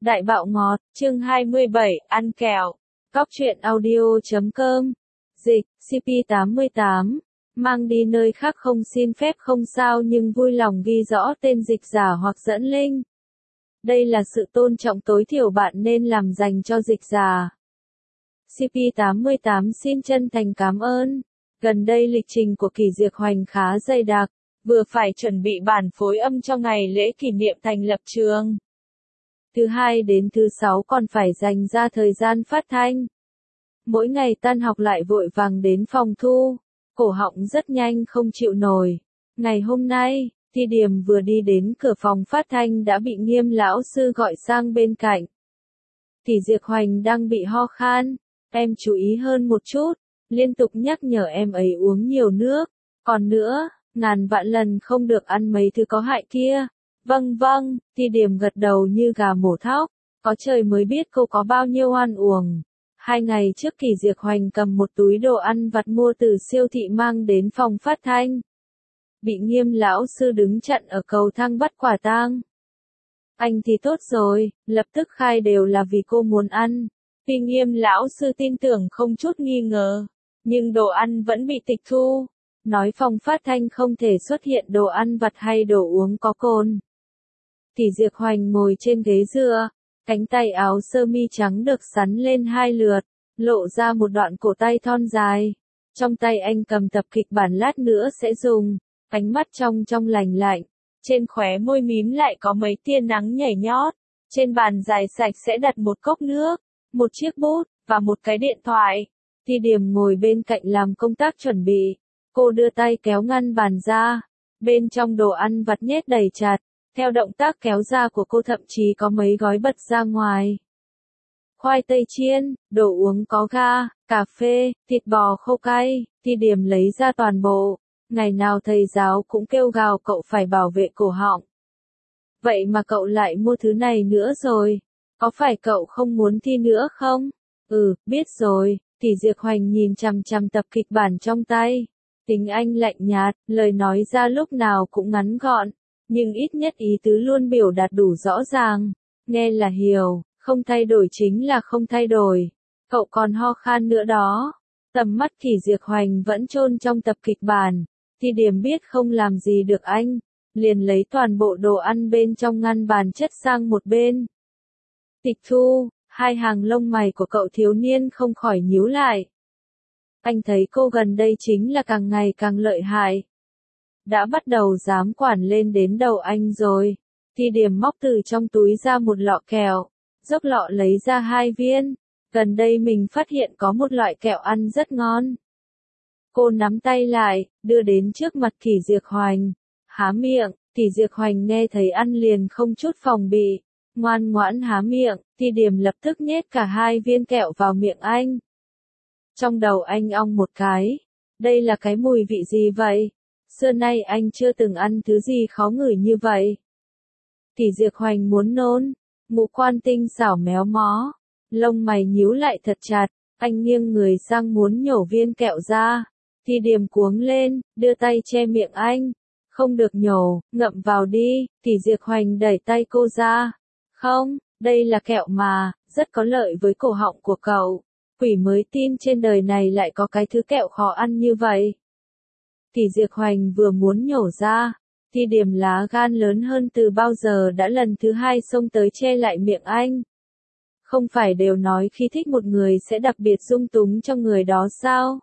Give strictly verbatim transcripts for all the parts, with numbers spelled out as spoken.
Đại bạo ngọt, chương hai mươi bảy, ăn kẹo. Cóc truyện audio chấm com. Dịch, xê pê tám mươi tám. Mang đi nơi khác không xin phép không sao nhưng vui lòng ghi rõ tên dịch giả hoặc dẫn link. Đây là sự tôn trọng tối thiểu bạn nên làm dành cho dịch giả. xê pê tám mươi tám xin chân thành cảm ơn. Gần đây lịch trình của Kỳ Diệc Hoành khá dày đặc, vừa phải chuẩn bị bản phối âm cho ngày lễ kỷ niệm thành lập trường. Thứ hai đến thứ sáu còn phải dành ra thời gian phát thanh. Mỗi ngày tan học lại vội vàng đến phòng thu, cổ họng rất nhanh không chịu nổi. Ngày hôm nay, Thi Điềm vừa đi đến cửa phòng phát thanh đã bị Nghiêm lão sư gọi sang bên cạnh. Kỳ Diệc Hoành đang bị ho khan, em chú ý hơn một chút, liên tục nhắc nhở em ấy uống nhiều nước. Còn nữa, ngàn vạn lần không được ăn mấy thứ có hại kia. Vâng vâng, Thi Điềm gật đầu như gà mổ thóc, có trời mới biết cô có bao nhiêu oan uổng. Hai ngày trước Kỳ Diệc Hoành cầm một túi đồ ăn vặt mua từ siêu thị mang đến phòng phát thanh. Bị Nghiêm lão sư đứng chặn ở cầu thang bắt quả tang. Anh thì tốt rồi, lập tức khai đều là vì cô muốn ăn. Tuy Nghiêm lão sư tin tưởng không chút nghi ngờ, nhưng đồ ăn vẫn bị tịch thu. Nói phòng phát thanh không thể xuất hiện đồ ăn vặt hay đồ uống có cồn. Kỳ Diệc Hoành ngồi trên ghế dựa, cánh tay áo sơ mi trắng được xắn lên hai lượt, lộ ra một đoạn cổ tay thon dài. Trong tay anh cầm tập kịch bản lát nữa sẽ dùng, ánh mắt trong trong lành lạnh, trên khóe môi mím lại có mấy tia nắng nhảy nhót. Trên bàn dài sạch sẽ đặt một cốc nước, một chiếc bút, và một cái điện thoại. Thi Điềm ngồi bên cạnh làm công tác chuẩn bị. Cô đưa tay kéo ngăn bàn ra, bên trong đồ ăn vặt nhét đầy chặt. Theo động tác kéo ra của cô thậm chí có mấy gói bật ra ngoài. Khoai tây chiên, đồ uống có ga, cà phê, thịt bò khô cay, Thi Điềm lấy ra toàn bộ. Ngày nào thầy giáo cũng kêu gào cậu phải bảo vệ cổ họng. Vậy mà cậu lại mua thứ này nữa rồi. Có phải cậu không muốn thi nữa không? Ừ, biết rồi. Kỳ Diệc Hoành nhìn chằm chằm tập kịch bản trong tay. Tính anh lạnh nhạt, lời nói ra lúc nào cũng ngắn gọn. Nhưng ít nhất ý tứ luôn biểu đạt đủ rõ ràng. Nghe là hiểu, không thay đổi chính là không thay đổi. Cậu còn ho khan nữa đó. Tầm mắt Kỳ Diệc Hoành vẫn chôn trong tập kịch bản. Thi Điềm biết không làm gì được anh. Liền lấy toàn bộ đồ ăn bên trong ngăn bàn chất sang một bên. Tịch thu, hai hàng lông mày của cậu thiếu niên không khỏi nhíu lại. Anh thấy cô gần đây chính là càng ngày càng lợi hại. Đã bắt đầu dám quản lên đến đầu anh rồi. Thi Điềm móc từ trong túi ra một lọ kẹo, dốc lọ lấy ra hai viên. Gần đây mình phát hiện có một loại kẹo ăn rất ngon. Cô nắm tay lại, đưa đến trước mặt Kỳ Diệc Hoành. Há miệng, Kỳ Diệc Hoành nghe thấy ăn liền không chút phòng bị. Ngoan ngoãn há miệng, Thi Điềm lập tức nhét cả hai viên kẹo vào miệng anh. Trong đầu anh ong một cái. Đây là cái mùi vị gì vậy? Xưa nay anh chưa từng ăn thứ gì khó ngửi như vậy. Kỳ Diệc Hoành muốn nôn, ngũ quan tinh xảo méo mó, lông mày nhíu lại thật chặt, anh nghiêng người sang muốn nhổ viên kẹo ra. Thi Điềm cuống lên, đưa tay che miệng anh. Không được nhổ, ngậm vào đi. Kỳ Diệc Hoành đẩy tay cô ra. Không, đây là kẹo mà, rất có lợi với cổ họng của cậu. Quỷ mới tin trên đời này lại có cái thứ kẹo khó ăn như vậy. Kỳ Diệc Hoành vừa muốn nhổ ra, Thi Điềm lá gan lớn hơn từ bao giờ đã lần thứ hai xông tới che lại miệng anh. Không phải đều nói khi thích một người sẽ đặc biệt dung túng cho người đó sao?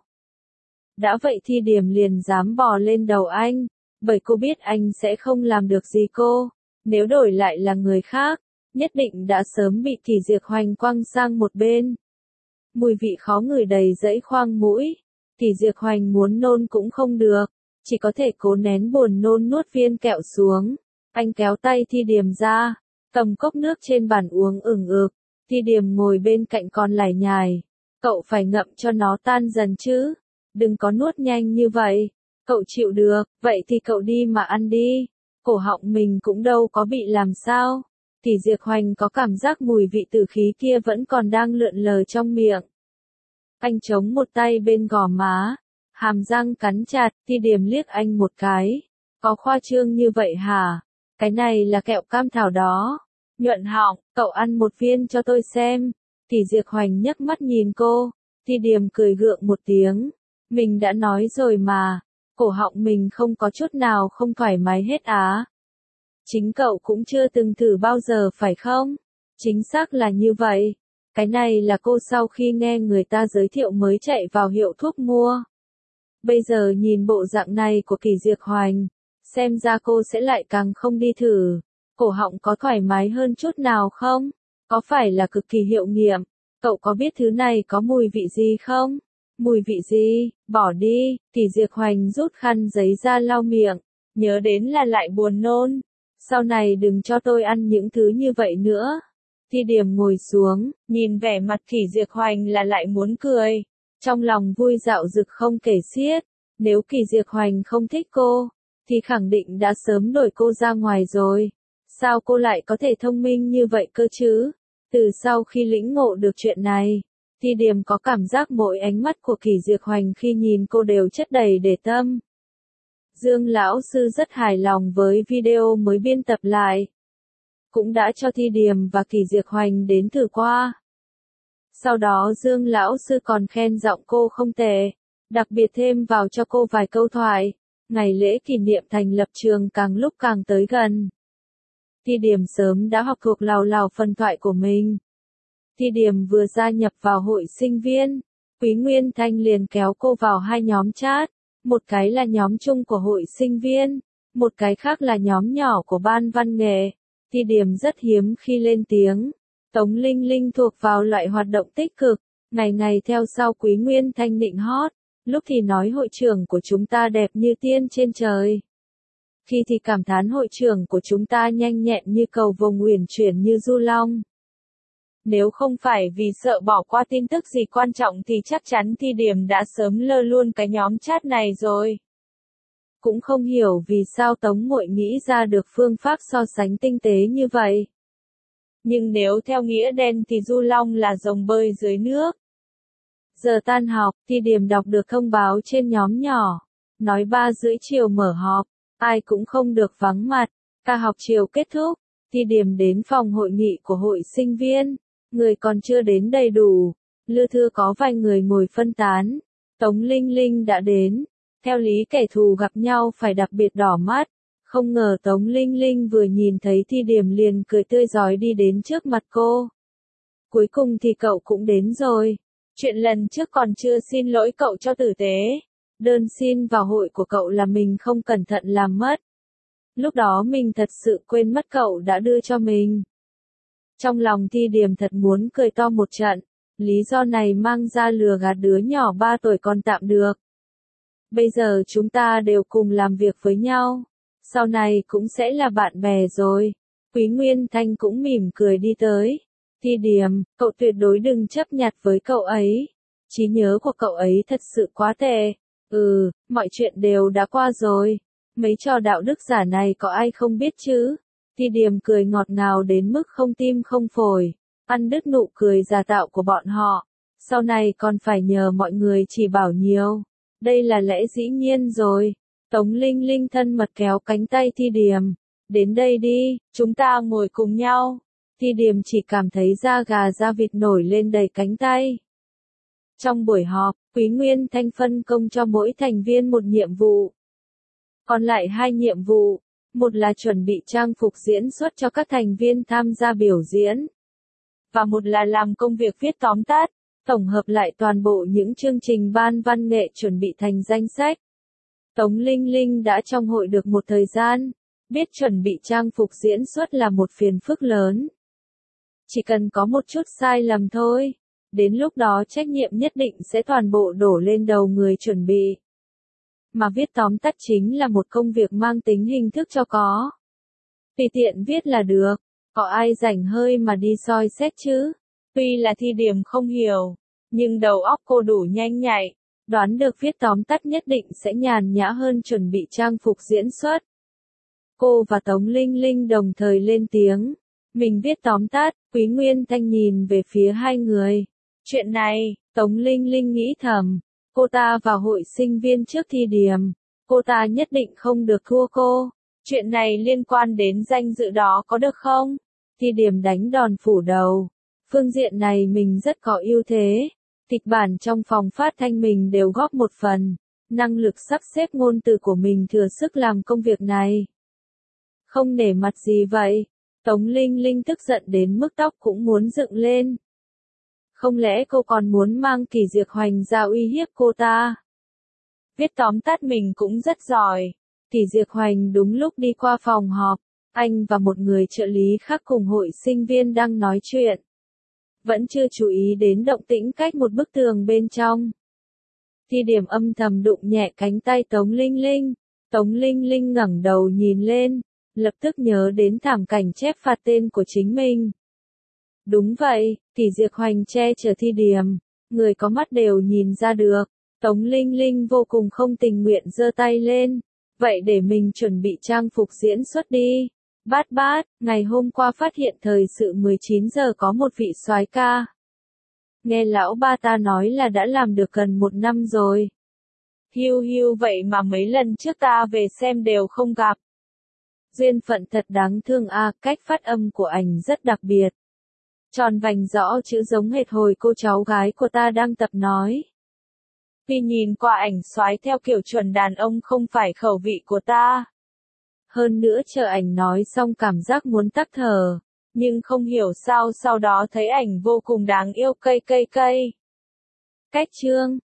Đã vậy Thi Điềm liền dám bò lên đầu anh, bởi cô biết anh sẽ không làm được gì cô. Nếu đổi lại là người khác, nhất định đã sớm bị Kỳ Diệc Hoành quăng sang một bên. Mùi vị khó ngửi đầy dẫy khoang mũi. Kỳ Diệc Hoành muốn nôn cũng không được, chỉ có thể cố nén buồn nôn nuốt viên kẹo xuống. Anh kéo tay Thi Điềm ra, cầm cốc nước trên bàn uống ửng ực. Thi Điềm ngồi bên cạnh còn lải nhải. Cậu phải ngậm cho nó tan dần chứ, đừng có nuốt nhanh như vậy. Cậu chịu được, vậy thì cậu đi mà ăn đi. Cổ họng mình cũng đâu có bị làm sao. Kỳ Diệc Hoành có cảm giác mùi vị tử khí kia vẫn còn đang lượn lờ trong miệng. Anh chống một tay bên gò má, hàm răng cắn chặt. Thi Điềm liếc anh một cái. Có khoa trương như vậy hả? Cái này là kẹo cam thảo đó. Nhuận họng, cậu ăn một viên cho tôi xem. Kỳ Diệc Hoành nhấc mắt nhìn cô, Thi Điềm cười gượng một tiếng. Mình đã nói rồi mà, cổ họng mình không có chút nào không thoải mái hết á. Chính cậu cũng chưa từng thử bao giờ phải không? Chính xác là như vậy. Cái này là cô sau khi nghe người ta giới thiệu mới chạy vào hiệu thuốc mua. Bây giờ nhìn bộ dạng này của Kỳ Diệc Hoành, xem ra cô sẽ lại càng không đi thử. Cổ họng có thoải mái hơn chút nào không? Có phải là cực kỳ hiệu nghiệm? Cậu có biết thứ này có mùi vị gì không? Mùi vị gì? Bỏ đi. Kỳ Diệc Hoành rút khăn giấy ra lau miệng. Nhớ đến là lại buồn nôn. Sau này đừng cho tôi ăn những thứ như vậy nữa. Thi Điềm ngồi xuống, nhìn vẻ mặt Kỳ Diệc Hoành là lại muốn cười. Trong lòng vui dạo dực không kể xiết. Nếu Kỳ Diệc Hoành không thích cô, thì khẳng định đã sớm đuổi cô ra ngoài rồi. Sao cô lại có thể thông minh như vậy cơ chứ? Từ sau khi lĩnh ngộ được chuyện này, Thi Điềm có cảm giác mỗi ánh mắt của Kỳ Diệc Hoành khi nhìn cô đều chất đầy để tâm. Dương lão sư rất hài lòng với video mới biên tập lại. Cũng đã cho Thi Điềm và Kỳ Diệc Hoành đến thử qua. Sau đó Dương lão sư còn khen giọng cô không tệ, đặc biệt thêm vào cho cô vài câu thoại. Ngày lễ kỷ niệm thành lập trường càng lúc càng tới gần. Thi Điềm sớm đã học thuộc lào lào phần thoại của mình. Thi Điềm vừa gia nhập vào hội sinh viên, Quý Nguyên Thanh liền kéo cô vào hai nhóm chat. Một cái là nhóm chung của hội sinh viên, một cái khác là nhóm nhỏ của ban văn nghệ. Thi Điềm rất hiếm khi lên tiếng. Tống Linh Linh thuộc vào loại hoạt động tích cực, ngày ngày theo sau Quý Nguyên Thanh nịnh hót. Lúc thì nói hội trưởng của chúng ta đẹp như tiên trên trời. Khi thì cảm thán hội trưởng của chúng ta nhanh nhẹn như cầu vồng uyển chuyển như du long. Nếu không phải vì sợ bỏ qua tin tức gì quan trọng thì chắc chắn Thi Điềm đã sớm lơ luôn cái nhóm chat này rồi. Cũng không hiểu vì sao Tống Muội nghĩ ra được phương pháp so sánh tinh tế như vậy. Nhưng nếu theo nghĩa đen thì du long là rồng bơi dưới nước. Giờ tan học, Thi Điềm đọc được thông báo trên nhóm nhỏ. Nói ba rưỡi chiều mở họp, ai cũng không được vắng mặt. Ca học chiều kết thúc, Thi Điềm đến phòng hội nghị của hội sinh viên. Người còn chưa đến đầy đủ, lưa thưa có vài người ngồi phân tán. Tống Linh Linh đã đến. Theo lý kẻ thù gặp nhau phải đặc biệt đỏ mắt. Không ngờ Tống Linh Linh vừa nhìn thấy Thi Điềm liền cười tươi rói đi đến trước mặt cô. Cuối cùng thì cậu cũng đến rồi. Chuyện lần trước còn chưa xin lỗi cậu cho tử tế. Đơn xin vào hội của cậu là mình không cẩn thận làm mất. Lúc đó mình thật sự quên mất cậu đã đưa cho mình. Trong lòng Thi Điềm thật muốn cười to một trận. Lý do này mang ra lừa gạt đứa nhỏ ba tuổi còn tạm được. Bây giờ chúng ta đều cùng làm việc với nhau. Sau này cũng sẽ là bạn bè rồi. Quý Nguyên Thanh cũng mỉm cười đi tới. Thi Điềm, cậu tuyệt đối đừng chấp nhặt với cậu ấy. Trí nhớ của cậu ấy thật sự quá tệ. Ừ, mọi chuyện đều đã qua rồi. Mấy trò đạo đức giả này có ai không biết chứ? Thi Điềm cười ngọt ngào đến mức không tim không phổi. Ăn đứt nụ cười giả tạo của bọn họ. Sau này còn phải nhờ mọi người chỉ bảo nhiều. Đây là lẽ dĩ nhiên rồi. Tống Linh Linh thân mật kéo cánh tay Thi Điềm. Đến đây đi, chúng ta ngồi cùng nhau. Thi Điềm chỉ cảm thấy da gà da vịt nổi lên đầy cánh tay. Trong buổi họp, Quý Nguyên Thanh phân công cho mỗi thành viên một nhiệm vụ. Còn lại hai nhiệm vụ. Một là chuẩn bị trang phục diễn xuất cho các thành viên tham gia biểu diễn. Và một là làm công việc viết tóm tắt, tổng hợp lại toàn bộ những chương trình ban văn nghệ chuẩn bị thành danh sách. Tống Linh Linh đã trong hội được một thời gian, biết chuẩn bị trang phục diễn xuất là một phiền phức lớn. Chỉ cần có một chút sai lầm thôi, đến lúc đó trách nhiệm nhất định sẽ toàn bộ đổ lên đầu người chuẩn bị. Mà viết tóm tắt chính là một công việc mang tính hình thức cho có. Tùy tiện viết là được, có ai rảnh hơi mà đi soi xét chứ? Tuy là Thi Điềm không hiểu, nhưng đầu óc cô đủ nhanh nhạy, đoán được viết tóm tắt nhất định sẽ nhàn nhã hơn chuẩn bị trang phục diễn xuất. Cô và Tống Linh Linh đồng thời lên tiếng. Mình viết tóm tắt, Quý Nguyên Thanh nhìn về phía hai người. Chuyện này, Tống Linh Linh nghĩ thầm. Cô ta vào hội sinh viên trước Thi Điềm. Cô ta nhất định không được thua cô. Chuyện này liên quan đến danh dự đó có được không? Thi Điềm đánh đòn phủ đầu. Phương diện này mình rất có ưu thế. Kịch bản trong phòng phát thanh mình đều góp một phần. Năng lực sắp xếp ngôn từ của mình thừa sức làm công việc này. Không nể mặt gì vậy? Tống Linh Linh tức giận đến mức tóc cũng muốn dựng lên. Không lẽ cô còn muốn mang Kỳ Diệc Hoành ra uy hiếp cô ta? Viết tóm tắt mình cũng rất giỏi. Kỳ Diệc Hoành đúng lúc đi qua phòng họp. Anh và một người trợ lý khác cùng hội sinh viên đang nói chuyện. Vẫn chưa chú ý đến động tĩnh cách một bức tường bên trong. Thi Điềm âm thầm đụng nhẹ cánh tay Tống Linh Linh. Tống Linh Linh ngẩng đầu nhìn lên, lập tức nhớ đến thảm cảnh chép phạt tên của chính mình. Đúng vậy, Kỳ Diệc Hoành che chở Thi Điềm, người có mắt đều nhìn ra được. Tống Linh Linh vô cùng không tình nguyện giơ tay lên. Vậy để mình chuẩn bị trang phục diễn xuất đi. Bát bát, ngày hôm qua phát hiện thời sự mười chín giờ có một vị soái ca. Nghe lão ba ta nói là đã làm được gần một năm rồi. Hiu hiu vậy mà mấy lần trước ta về xem đều không gặp. Duyên phận thật đáng thương a, à, cách phát âm của ảnh rất đặc biệt. Tròn vành rõ chữ giống hệt hồi cô cháu gái của ta đang tập nói. Vì nhìn qua ảnh soái theo kiểu chuẩn đàn ông không phải khẩu vị của ta. Hơn nữa chờ ảnh nói xong cảm giác muốn tắc thở, nhưng không hiểu sao sau đó thấy ảnh vô cùng đáng yêu cây cây cây. Cách chương